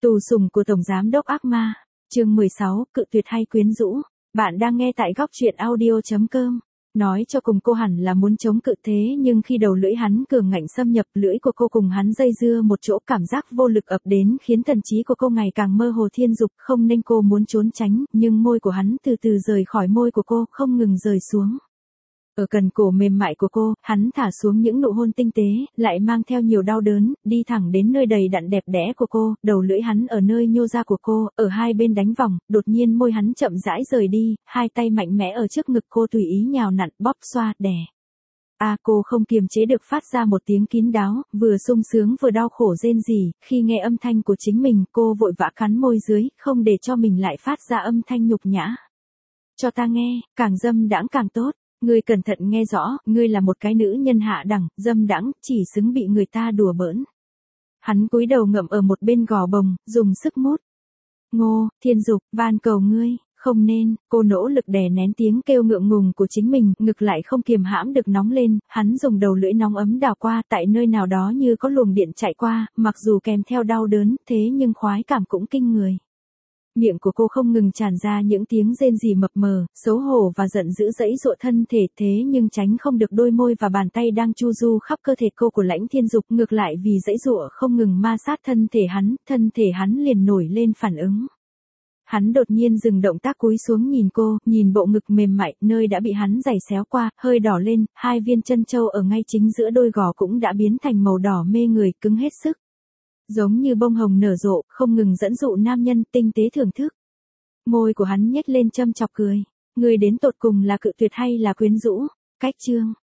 Tù sùng của Tổng Giám đốc ác ma, chương 16, cự tuyệt hay quyến rũ. Bạn đang nghe tại góc truyện audio.com. Nói cho cùng cô hẳn là muốn chống cự thế nhưng khi đầu lưỡi hắn cường ngạnh xâm nhập lưỡi của cô cùng hắn dây dưa một chỗ cảm giác vô lực ập đến khiến thần trí của cô ngày càng mơ hồ thiên dục không nên cô muốn trốn tránh nhưng môi của hắn từ từ rời khỏi môi của cô không ngừng rời xuống. Ở cần cổ mềm mại của cô, hắn thả xuống những nụ hôn tinh tế, lại mang theo nhiều đau đớn, đi thẳng đến nơi đầy đặn đẹp đẽ của cô, đầu lưỡi hắn ở nơi nhô ra của cô, ở hai bên đánh vòng, đột nhiên môi hắn chậm rãi rời đi, hai tay mạnh mẽ ở trước ngực cô tùy ý nhào nặn, bóp xoa, đè. Cô không kiềm chế được phát ra một tiếng kín đáo, vừa sung sướng vừa đau khổ rên rỉ, khi nghe âm thanh của chính mình, cô vội vã cắn môi dưới, không để cho mình lại phát ra âm thanh nhục nhã. Cho ta nghe, càng dâm đãng càng tốt. Ngươi cẩn thận nghe rõ, ngươi là một cái nữ nhân hạ đẳng, dâm đãng, chỉ xứng bị người ta đùa bỡn. Hắn cúi đầu ngậm ở một bên gò bồng, dùng sức mút. Ngô, thiên dục, van cầu ngươi, không nên, cô nỗ lực đè nén tiếng kêu ngượng ngùng của chính mình, ngực lại không kiềm hãm được nóng lên, hắn dùng đầu lưỡi nóng ấm đào qua tại nơi nào đó như có luồng điện chạy qua, mặc dù kèm theo đau đớn, thế nhưng khoái cảm cũng kinh người. Miệng của cô không ngừng tràn ra những tiếng rên rỉ mập mờ, xấu hổ và giận dữ dẫy dụa thân thể thế nhưng tránh không được đôi môi và bàn tay đang chu du khắp cơ thể cô của Lãnh Thiên Dục ngược lại vì dẫy dụa không ngừng ma sát thân thể hắn liền nổi lên phản ứng. Hắn đột nhiên dừng động tác cúi xuống nhìn cô, nhìn bộ ngực mềm mại, nơi đã bị hắn giày xéo qua, hơi đỏ lên, hai viên chân châu ở ngay chính giữa đôi gò cũng đã biến thành màu đỏ mê người, cứng hết sức. Giống như bông hồng nở rộ, không ngừng dẫn dụ nam nhân tinh tế thưởng thức. Môi của hắn nhếch lên châm chọc cười. Người đến tột cùng là cự tuyệt hay là quyến rũ? Cách chương.